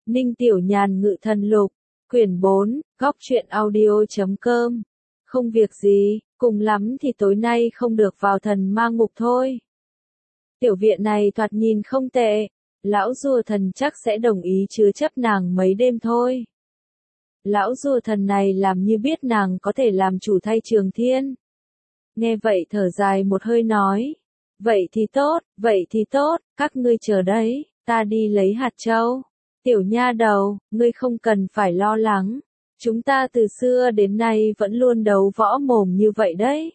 Ninh Tiểu Nhàn Ngự Thần Lục, quyển 4, góc truyện audio.com. Không việc gì, cùng lắm thì tối nay không được vào thần ma ngục thôi. Tiểu viện này thoạt nhìn không tệ, lão rùa thần chắc sẽ đồng ý chứa chấp nàng mấy đêm thôi. Lão rùa thần này làm như biết nàng có thể làm chủ thay Trường Thiên. Nghe vậy thở dài một hơi nói, vậy thì tốt, các ngươi chờ đấy, ta đi lấy hạt châu. Tiểu nha đầu, ngươi không cần phải lo lắng, chúng ta từ xưa đến nay vẫn luôn đấu võ mồm như vậy đấy.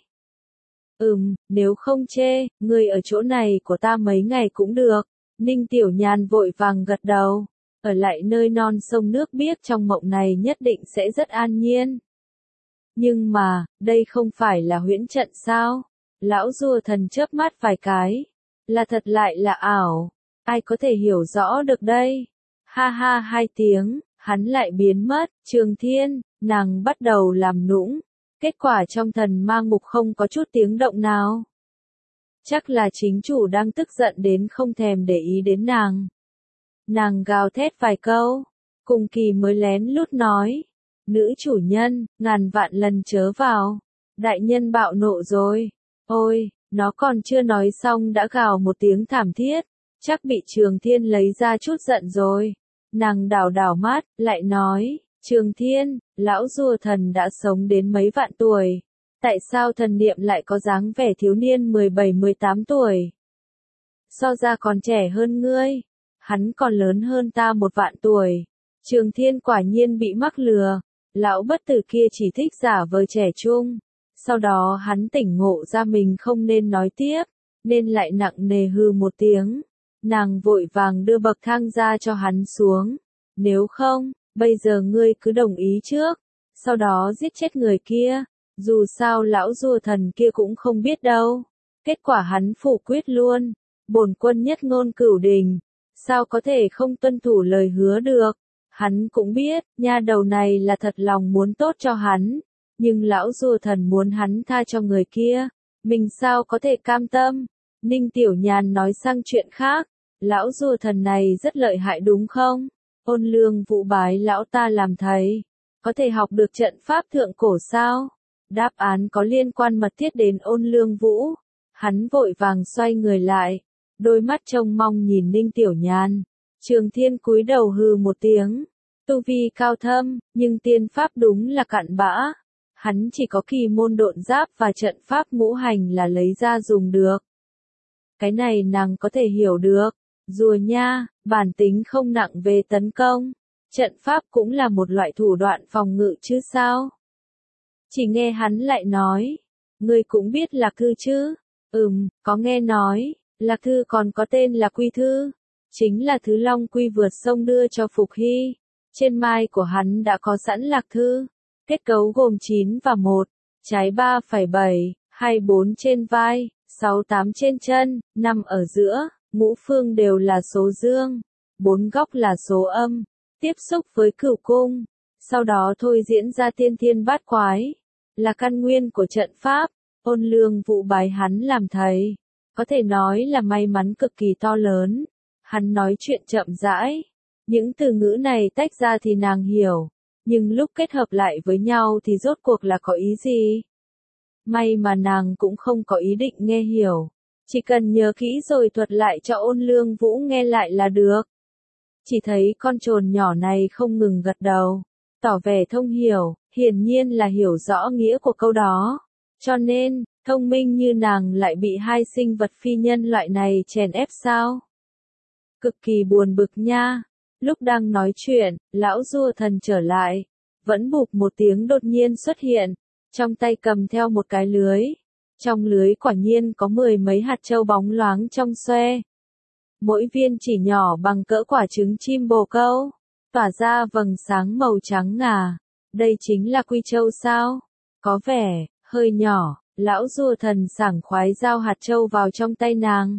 Nếu không chê, ngươi ở chỗ này của ta mấy ngày cũng được. Ninh Tiểu Nhàn vội vàng gật đầu, ở lại nơi non sông nước biếc trong mộng này nhất định sẽ rất an nhiên. Nhưng mà, đây không phải là huyễn trận sao? Lão rùa thần chớp mắt vài cái, là thật lại là ảo, ai có thể hiểu rõ được đây? Ha ha hai tiếng, hắn lại biến mất, Trường Thiên, nàng bắt đầu làm nũng, kết quả trong thần ma ngục không có chút tiếng động nào. Chắc là chính chủ đang tức giận đến không thèm để ý đến nàng. Nàng gào thét vài câu, cùng kỳ mới lén lút nói, nữ chủ nhân, ngàn vạn lần chớ vào, đại nhân bạo nộ rồi, ôi, nó còn chưa nói xong đã gào một tiếng thảm thiết, chắc bị Trường Thiên lấy ra chút giận rồi. Nàng đảo đảo mắt, lại nói, Trường Thiên, lão rùa thần đã sống đến mấy vạn tuổi, tại sao thần niệm lại có dáng vẻ thiếu niên 17-18 tuổi? So ra còn trẻ hơn ngươi, hắn còn lớn hơn ta 1 vạn tuổi. Trường Thiên quả nhiên bị mắc lừa, lão bất tử kia chỉ thích giả vờ trẻ trung. Sau đó hắn tỉnh ngộ ra mình không nên nói tiếp, nên lại nặng nề hừ một tiếng. Nàng vội vàng đưa bậc thang ra cho hắn xuống. Nếu không, bây giờ ngươi cứ đồng ý trước, sau đó giết chết người kia. Dù sao lão rùa thần kia cũng không biết đâu. Kết quả hắn phủ quyết luôn. Bổn quân nhất ngôn cửu đình, sao có thể không tuân thủ lời hứa được. Hắn cũng biết, nha đầu này là thật lòng muốn tốt cho hắn. Nhưng lão rùa thần muốn hắn tha cho người kia. Mình sao có thể cam tâm. Ninh Tiểu Nhàn nói sang chuyện khác. Lão rùa thần này rất lợi hại đúng không? Ôn Lương Vũ bái lão ta làm thầy. Có thể học được trận pháp thượng cổ sao? Đáp án có liên quan mật thiết đến Ôn Lương Vũ. Hắn vội vàng xoay người lại, đôi mắt trông mong nhìn Ninh Tiểu Nhàn. Trường Thiên cúi đầu hừ một tiếng, tu vi cao thâm, nhưng tiên pháp đúng là cặn bã. Hắn chỉ có kỳ môn độn giáp và trận pháp ngũ hành là lấy ra dùng được. Cái này nàng có thể hiểu được. Rùa nha, bản tính không nặng về tấn công. Trận pháp cũng là một loại thủ đoạn phòng ngự chứ sao? Chỉ nghe hắn lại nói, ngươi cũng biết Lạc Thư chứ? Có nghe nói, Lạc Thư còn có tên là Quy Thư. Chính là thứ Long Quy vượt sông đưa cho Phục Hy. Trên mai của hắn đã có sẵn Lạc Thư. Kết cấu gồm 9 và 1, trái 3,7, 24 trên vai, 68 trên chân, 5 ở giữa, ngũ phương đều là số dương, 4 góc là số âm, tiếp xúc với cửu cung, sau đó thôi diễn ra tiên thiên bát quái, là căn nguyên của trận pháp. Ôn Lương Vũ bái hắn làm thầy, có thể nói là may mắn cực kỳ to lớn. Hắn nói chuyện chậm rãi, những từ ngữ này tách ra thì nàng hiểu, nhưng lúc kết hợp lại với nhau thì rốt cuộc là có ý gì? May mà nàng cũng không có ý định nghe hiểu, chỉ cần nhớ kỹ rồi thuật lại cho Ôn Lương Vũ nghe lại là được. Chỉ thấy con trồn nhỏ này không ngừng gật đầu, tỏ vẻ thông hiểu, hiển nhiên là hiểu rõ nghĩa của câu đó. Cho nên, thông minh như nàng lại bị hai sinh vật phi nhân loại này chèn ép sao? Cực kỳ buồn bực nha. Lúc đang nói chuyện, lão rùa thần trở lại, vẫn bụp một tiếng đột nhiên xuất hiện, trong tay cầm theo một cái lưới. Trong lưới quả nhiên có 10 mấy hạt châu bóng loáng trong xoe. Mỗi viên chỉ nhỏ bằng cỡ quả trứng chim bồ câu, tỏa ra vầng sáng màu trắng ngà. Đây chính là Quy Châu sao? Có vẻ hơi nhỏ. Lão rùa thần sảng khoái giao hạt châu vào trong tay nàng.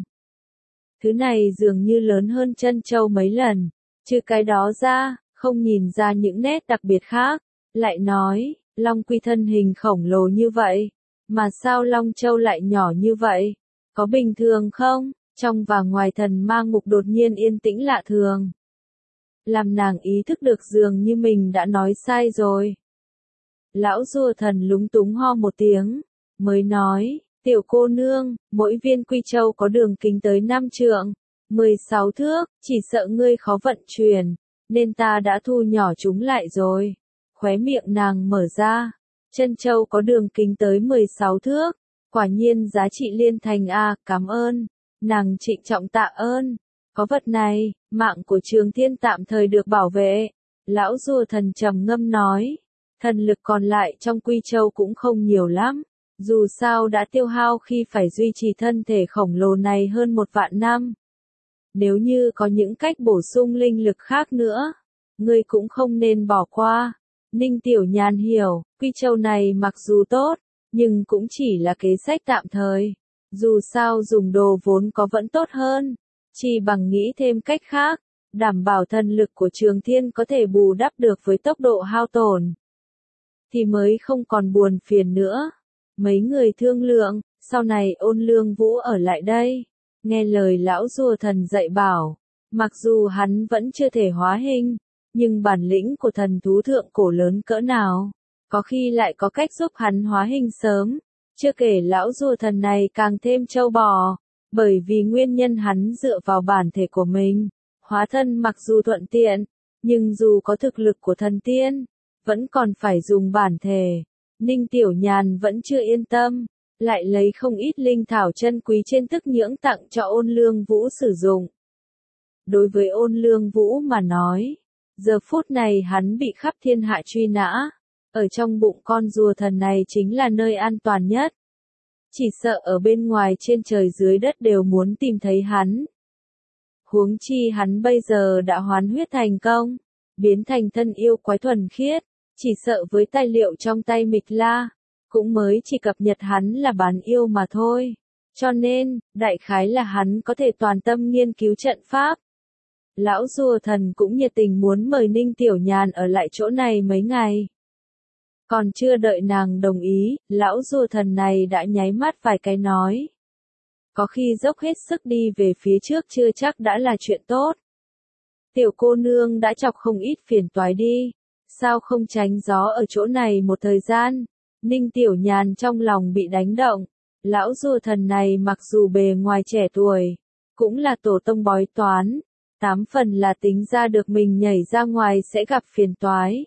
Thứ này dường như lớn hơn chân châu mấy lần. Trừ cái đó ra, không nhìn ra những nét đặc biệt khác. Lại nói, Long Quy thân hình khổng lồ như vậy, mà sao Long Châu lại nhỏ như vậy? Có bình thường không? Trong và ngoài thần ma ngục đột nhiên yên tĩnh lạ thường. làm nàng ý thức được dường như mình đã nói sai rồi. Lão rùa thần lúng túng ho một tiếng, mới nói, tiểu cô nương, mỗi viên quy châu có đường kính tới 5 trượng, 16 thước, chỉ sợ ngươi khó vận chuyển, nên ta đã thu nhỏ chúng lại rồi. Khóe miệng nàng mở ra, chân châu có đường kính tới 16 thước, quả nhiên giá trị liên thành a, cảm ơn. Nàng trịnh trọng tạ ơn, có vật này, mạng của Trường Thiên tạm thời được bảo vệ. Lão rùa thần trầm ngâm nói, thần lực còn lại trong quy châu cũng không nhiều lắm, dù sao đã tiêu hao khi phải duy trì thân thể khổng lồ này hơn 1.000 năm. Nếu như có những cách bổ sung linh lực khác nữa, ngươi cũng không nên bỏ qua. Ninh Tiểu Nhàn hiểu, quy châu này mặc dù tốt, nhưng cũng chỉ là kế sách tạm thời. Dù sao dùng đồ vốn có vẫn tốt hơn, chỉ bằng nghĩ thêm cách khác, đảm bảo thần lực của Trường Thiên có thể bù đắp được với tốc độ hao tổn, thì mới không còn buồn phiền nữa. Mấy người thương lượng, sau này Ôn Lương Vũ ở lại đây, nghe lời lão rùa thần dạy bảo, mặc dù hắn vẫn chưa thể hóa hình, nhưng bản lĩnh của thần thú thượng cổ lớn cỡ nào, có khi lại có cách giúp hắn hóa hình sớm. Chưa kể lão rùa thần này càng thêm trâu bò, bởi vì nguyên nhân hắn dựa vào bản thể của mình, hóa thân mặc dù thuận tiện, nhưng dù có thực lực của thần tiên, vẫn còn phải dùng bản thể. Ninh Tiểu Nhàn vẫn chưa yên tâm, lại lấy không ít linh thảo chân quý trên Tức Nhưỡng tặng cho Ôn Lương Vũ sử dụng. Đối với Ôn Lương Vũ mà nói, giờ phút này hắn bị khắp thiên hạ truy nã, ở trong bụng con rùa thần này chính là nơi an toàn nhất. Chỉ sợ ở bên ngoài trên trời dưới đất đều muốn tìm thấy hắn. Huống chi hắn bây giờ đã hoán huyết thành công, biến thành thân yêu quái thuần khiết, chỉ sợ với tài liệu trong tay Mịch La, cũng mới chỉ cập nhật hắn là bán yêu mà thôi. Cho nên, đại khái là hắn có thể toàn tâm nghiên cứu trận pháp. Lão rùa thần cũng nhiệt tình muốn mời Ninh Tiểu Nhàn ở lại chỗ này mấy ngày. Còn chưa đợi nàng đồng ý, lão rùa thần này đã nháy mắt vài cái nói. Có khi dốc hết sức đi về phía trước chưa chắc đã là chuyện tốt. Tiểu cô nương đã chọc không ít phiền toái đi, sao không tránh gió ở chỗ này một thời gian. Ninh Tiểu Nhàn trong lòng bị đánh động, lão rùa thần này mặc dù bề ngoài trẻ tuổi, cũng là tổ tông bói toán, 8 phần là tính ra được mình nhảy ra ngoài sẽ gặp phiền toái.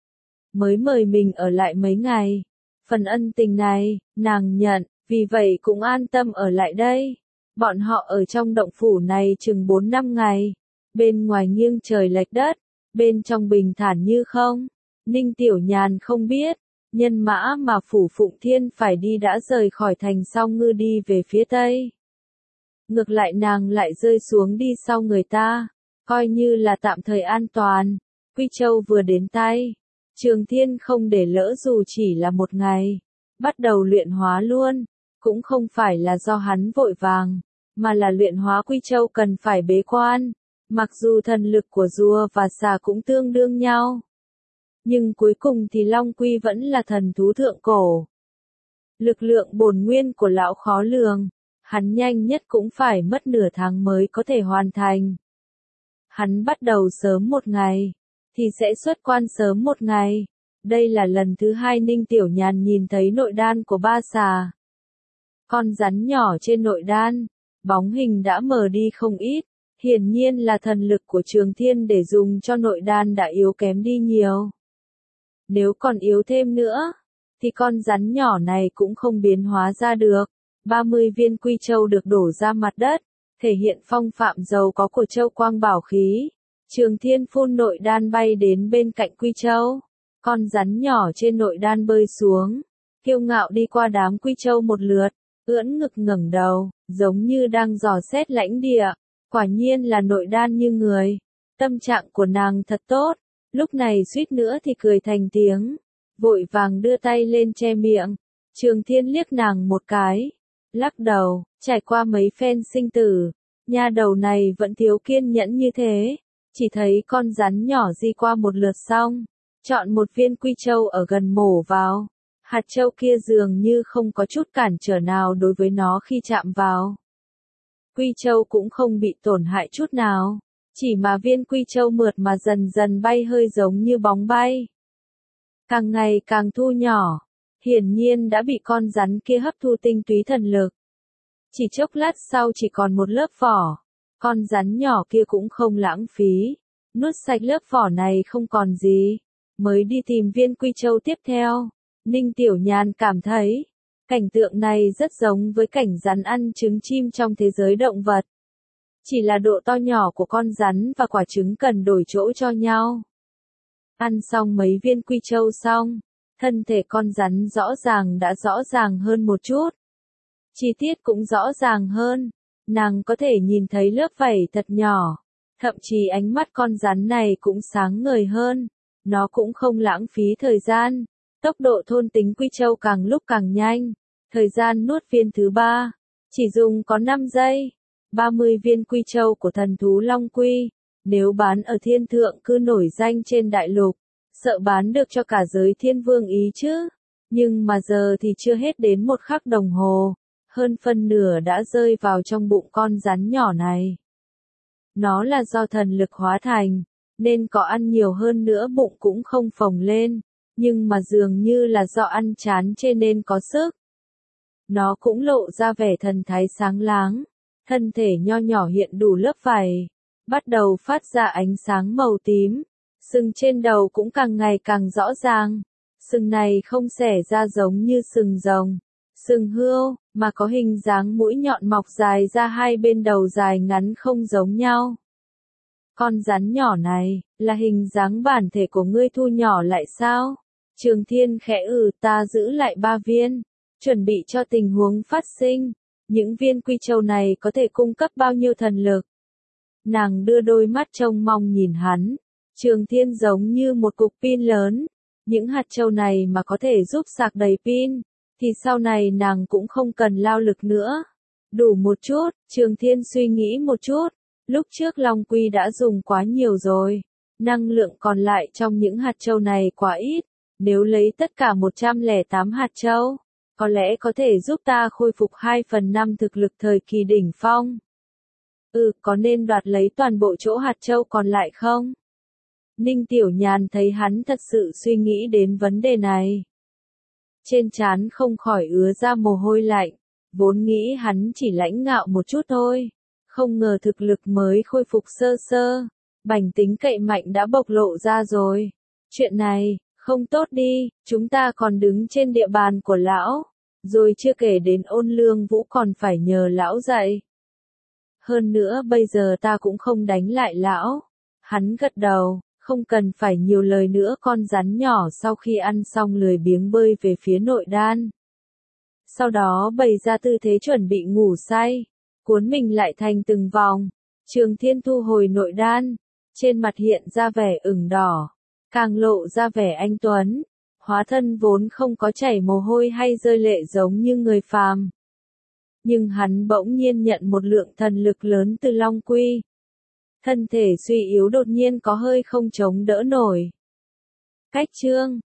Mới mời mình ở lại mấy ngày. Phần ân tình này, nàng nhận, vì vậy cũng an tâm ở lại đây. Bọn họ ở trong động phủ này chừng 4-5 ngày. Bên ngoài nghiêng trời lệch đất, bên trong bình thản như không. Ninh Tiểu Nhàn không biết, nhân mã mà Phủ Phụng Thiên phải đi đã rời khỏi thành Song Ngư đi về phía tây. Ngược lại nàng lại rơi xuống đi sau người ta, coi như là tạm thời an toàn. Quy Châu vừa đến tay, Trường Thiên không để lỡ dù chỉ là một ngày, bắt đầu luyện hóa luôn, cũng không phải là do hắn vội vàng, mà là luyện hóa Quy Châu cần phải bế quan, mặc dù thần lực của rùa và xà cũng tương đương nhau. Nhưng cuối cùng thì Long Quy vẫn là thần thú thượng cổ. Lực lượng bổn nguyên của lão khó lường, hắn nhanh nhất cũng phải mất nửa tháng mới có thể hoàn thành. Hắn bắt đầu sớm một ngày, thì sẽ xuất quan sớm một ngày. Đây là lần thứ 2 Ninh Tiểu Nhàn nhìn thấy nội đan của ba xà. Con rắn nhỏ trên nội đan, bóng hình đã mờ đi không ít, hiển nhiên là thần lực của Trường Thiên để dùng cho nội đan đã yếu kém đi nhiều. Nếu còn yếu thêm nữa, thì con rắn nhỏ này cũng không biến hóa ra được. 30 viên Quy Châu được đổ ra mặt đất, thể hiện phong phạm giàu có của Châu Quang bảo khí. Trường Thiên phun nội đan bay đến bên cạnh Quy Châu. Con rắn nhỏ trên nội đan bơi xuống, kiêu ngạo đi qua đám Quy Châu một lượt, ưỡn ngực ngẩng đầu, giống như đang dò xét lãnh địa. Quả nhiên là nội đan như người. Tâm trạng của nàng thật tốt, lúc này suýt nữa thì cười thành tiếng, vội vàng đưa tay lên che miệng. Trường Thiên liếc nàng một cái, lắc đầu, trải qua mấy phen sinh tử, nha đầu này vẫn thiếu kiên nhẫn như thế. Chỉ thấy con rắn nhỏ di qua một lượt xong, chọn một viên Quy Châu ở gần mổ vào. Hạt châu kia dường như không có chút cản trở nào đối với nó khi chạm vào. Quy Châu cũng không bị tổn hại chút nào. Chỉ mà viên quy châu mượt mà dần dần bay hơi giống như bóng bay. Càng ngày càng thu nhỏ, hiển nhiên đã bị con rắn kia hấp thu tinh túy thần lực. Chỉ chốc lát sau chỉ còn một lớp vỏ, con rắn nhỏ kia cũng không lãng phí, nuốt sạch lớp vỏ này không còn gì, mới đi tìm viên quy châu tiếp theo. Ninh Tiểu Nhàn cảm thấy, cảnh tượng này rất giống với cảnh rắn ăn trứng chim trong thế giới động vật. Chỉ là độ to nhỏ của con rắn và quả trứng cần đổi chỗ cho nhau. Ăn xong mấy viên quy châu xong, thân thể con rắn rõ ràng đã rõ ràng hơn một chút. Chi tiết cũng rõ ràng hơn, nàng có thể nhìn thấy lớp vảy thật nhỏ, thậm chí ánh mắt con rắn này cũng sáng ngời hơn, nó cũng không lãng phí thời gian, tốc độ thôn tính quy châu càng lúc càng nhanh, thời gian nuốt viên thứ 3, chỉ dùng có 5 giây, 30 viên quy châu của thần thú Long Quy, nếu bán ở thiên thượng cư nổi danh trên đại lục, sợ bán được cho cả giới thiên vương ý chứ, nhưng mà giờ thì chưa hết đến 1 khắc đồng hồ. Hơn phân nửa đã rơi vào trong bụng con rắn nhỏ này. Nó là do thần lực hóa thành, nên có ăn nhiều hơn nữa bụng cũng không phồng lên, nhưng mà dường như là do ăn chán chê nên có sức. Nó cũng lộ ra vẻ thần thái sáng láng, thân thể nho nhỏ hiện đủ lớp vảy, bắt đầu phát ra ánh sáng màu tím, sừng trên đầu cũng càng ngày càng rõ ràng, sừng này không xẻ ra giống như sừng rồng, sừng hươu, mà có hình dáng mũi nhọn mọc dài ra hai bên đầu dài ngắn không giống nhau. Con rắn nhỏ này, là hình dáng bản thể của ngươi thu nhỏ lại sao? Trường Thiên khẽ ta giữ lại 3 viên, chuẩn bị cho tình huống phát sinh. Những viên quy châu này có thể cung cấp bao nhiêu thần lực? Nàng đưa đôi mắt trông mong nhìn hắn. Trường Thiên giống như một cục pin lớn. Những hạt châu này mà có thể giúp sạc đầy pin, thì sau này nàng cũng không cần lao lực nữa. Đủ một chút, Trường Thiên suy nghĩ một chút. Lúc trước Long Quy đã dùng quá nhiều rồi. Năng lượng còn lại trong những hạt châu này quá ít. Nếu lấy tất cả 108 hạt châu, có lẽ có thể giúp ta khôi phục 2/5 thực lực thời kỳ đỉnh phong. Có nên đoạt lấy toàn bộ chỗ hạt châu còn lại không? Ninh Tiểu Nhàn thấy hắn thật sự suy nghĩ đến vấn đề này. Trên trán không khỏi ứa ra mồ hôi lạnh, vốn nghĩ hắn chỉ lãnh ngạo một chút thôi. Không ngờ thực lực mới khôi phục sơ sơ, bành tính cậy mạnh đã bộc lộ ra rồi. Chuyện này, không tốt đi, chúng ta còn đứng trên địa bàn của lão, rồi chưa kể đến Ôn Lương Vũ còn phải nhờ lão dạy. Hơn nữa bây giờ ta cũng không đánh lại lão. Hắn gật đầu, không cần phải nhiều lời nữa. Con rắn nhỏ sau khi ăn xong lười biếng bơi về phía nội đan. Sau đó bày ra tư thế chuẩn bị ngủ say, cuốn mình lại thành từng vòng. Trường Thiên thu hồi nội đan, trên mặt hiện ra vẻ ửng đỏ, càng lộ ra vẻ anh tuấn. Hóa thân vốn không có chảy mồ hôi hay rơi lệ giống như người phàm. Nhưng hắn bỗng nhiên nhận một lượng thần lực lớn từ Long Quy. Thân thể suy yếu đột nhiên có hơi không chống đỡ nổi. Cách chương